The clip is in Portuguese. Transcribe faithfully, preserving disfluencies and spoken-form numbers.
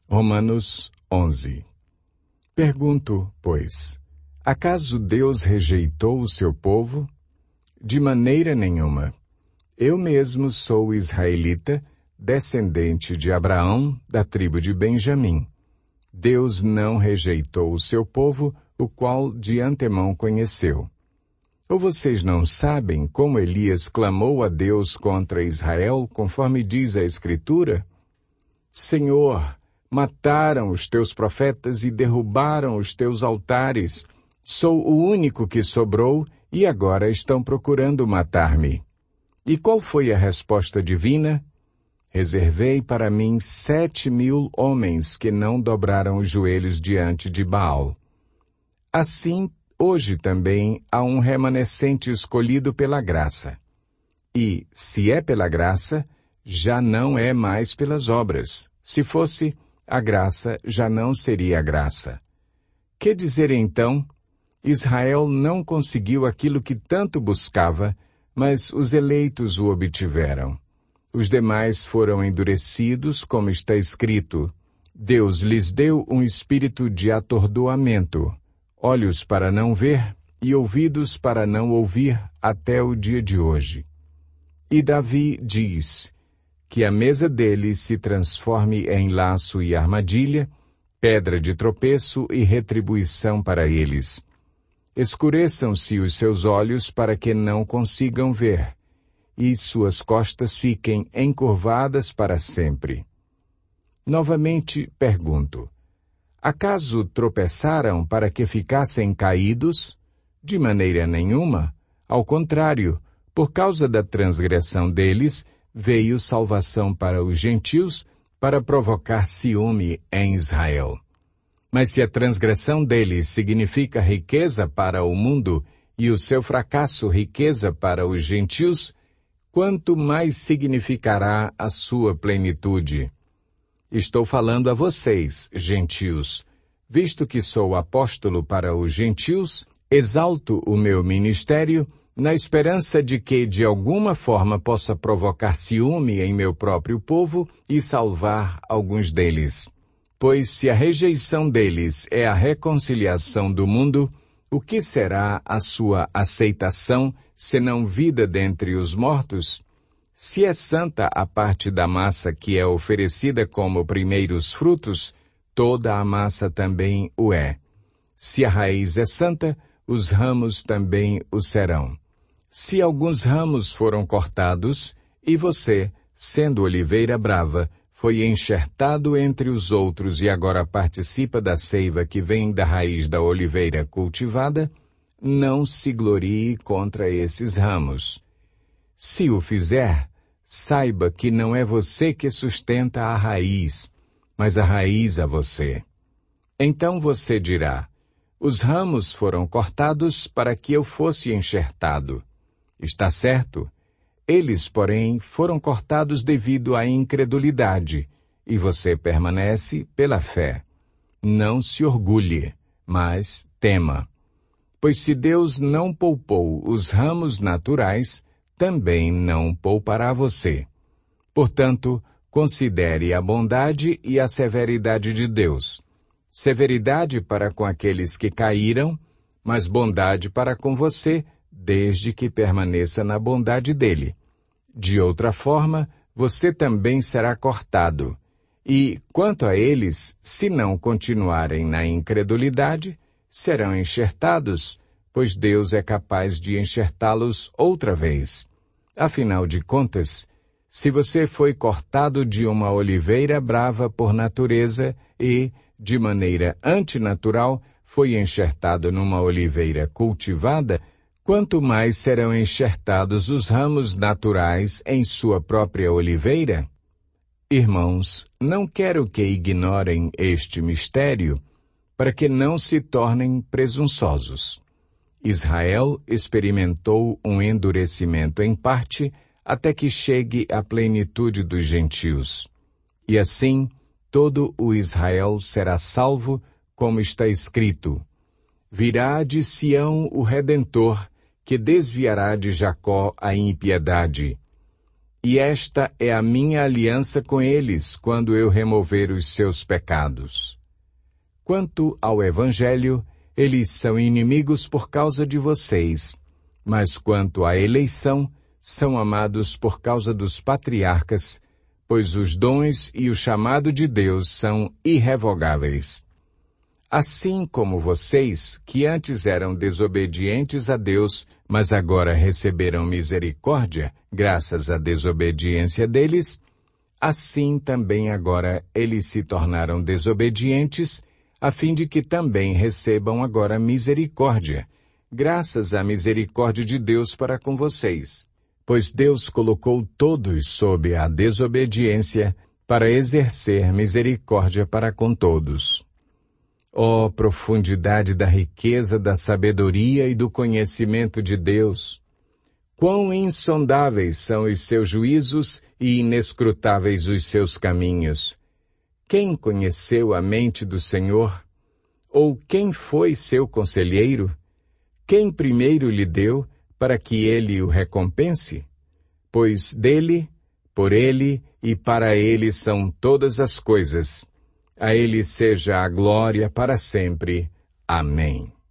Romanos onze. Pergunto, pois, acaso Deus rejeitou o seu povo? De maneira nenhuma. Eu mesmo sou israelita, descendente de Abraão, da tribo de Benjamim. Deus não rejeitou o seu povo, o qual de antemão conheceu. Ou vocês não sabem como Elias clamou a Deus contra Israel, conforme diz a Escritura? Senhor, mataram os teus profetas e derrubaram os teus altares. Sou o único que sobrou e agora estão procurando matar-me. E qual foi a resposta divina? Reservei para mim sete mil homens que não dobraram os joelhos diante de Baal. Assim, hoje também há um remanescente escolhido pela graça. E, se é pela graça, já não é mais pelas obras. Se fosse, a graça já não seria graça. Que dizer então? Israel não conseguiu aquilo que tanto buscava, mas os eleitos o obtiveram. Os demais foram endurecidos, como está escrito. Deus lhes deu um espírito de atordoamento, olhos para não ver e ouvidos para não ouvir até o dia de hoje. E Davi diz que a mesa deles se transforme em laço e armadilha, pedra de tropeço e retribuição para eles. Escureçam-se os seus olhos para que não consigam ver, e suas costas fiquem encurvadas para sempre. Novamente pergunto, acaso tropeçaram para que ficassem caídos? De maneira nenhuma. Ao contrário, por causa da transgressão deles, veio salvação para os gentios, para provocar ciúme em Israel. Mas se a transgressão deles significa riqueza para o mundo e o seu fracasso riqueza para os gentios, quanto mais significará a sua plenitude? Estou falando a vocês, gentios. Visto que sou apóstolo para os gentios, exalto o meu ministério na esperança de que de alguma forma possa provocar ciúme em meu próprio povo e salvar alguns deles. Pois se a rejeição deles é a reconciliação do mundo, o que será a sua aceitação, senão vida dentre os mortos? Se é santa a parte da massa que é oferecida como primeiros frutos, toda a massa também o é. Se a raiz é santa, os ramos também o serão. Se alguns ramos foram cortados, e você, sendo oliveira brava, foi enxertado entre os outros e agora participa da seiva que vem da raiz da oliveira cultivada, não se glorie contra esses ramos. Se o fizer, saiba que não é você que sustenta a raiz, mas a raiz a você. Então você dirá, os ramos foram cortados para que eu fosse enxertado. Está certo? Eles, porém, foram cortados devido à incredulidade, e você permanece pela fé. Não se orgulhe, mas tema. Pois se Deus não poupou os ramos naturais, também não poupará você. Portanto, considere a bondade e a severidade de Deus. Severidade para com aqueles que caíram, mas bondade para com você, desde que permaneça na bondade dele. De outra forma, você também será cortado. E, quanto a eles, se não continuarem na incredulidade, serão enxertados, pois Deus é capaz de enxertá-los outra vez. Afinal de contas, se você foi cortado de uma oliveira brava por natureza e, de maneira antinatural, foi enxertado numa oliveira cultivada, quanto mais serão enxertados os ramos naturais em sua própria oliveira? Irmãos, não quero que ignorem este mistério, para que não se tornem presunçosos. Israel experimentou um endurecimento em parte, até que chegue à plenitude dos gentios. E assim, todo o Israel será salvo, como está escrito, virá de Sião o Redentor, que desviará de Jacó a impiedade. e esta é a minha aliança com eles quando eu remover os seus pecados. Quanto ao Evangelho, eles são inimigos por causa de vocês, mas quanto à eleição, são amados por causa dos patriarcas, pois os dons e o chamado de Deus são irrevogáveis. Assim como vocês, que antes eram desobedientes a Deus, mas agora receberam misericórdia, graças à desobediência deles, assim também agora eles se tornaram desobedientes, a fim de que também recebam agora misericórdia, graças à misericórdia de Deus para com vocês. Pois Deus colocou todos sob a desobediência para exercer misericórdia para com todos. Ó profundidade da riqueza, da sabedoria e do conhecimento de Deus! Quão insondáveis são os seus juízos e inescrutáveis os seus caminhos! Quem conheceu a mente do Senhor? Ou quem foi seu conselheiro? Quem primeiro lhe deu para que ele o recompense? Pois dele, por ele e para ele são todas as coisas. A ele seja a glória para sempre. Amém.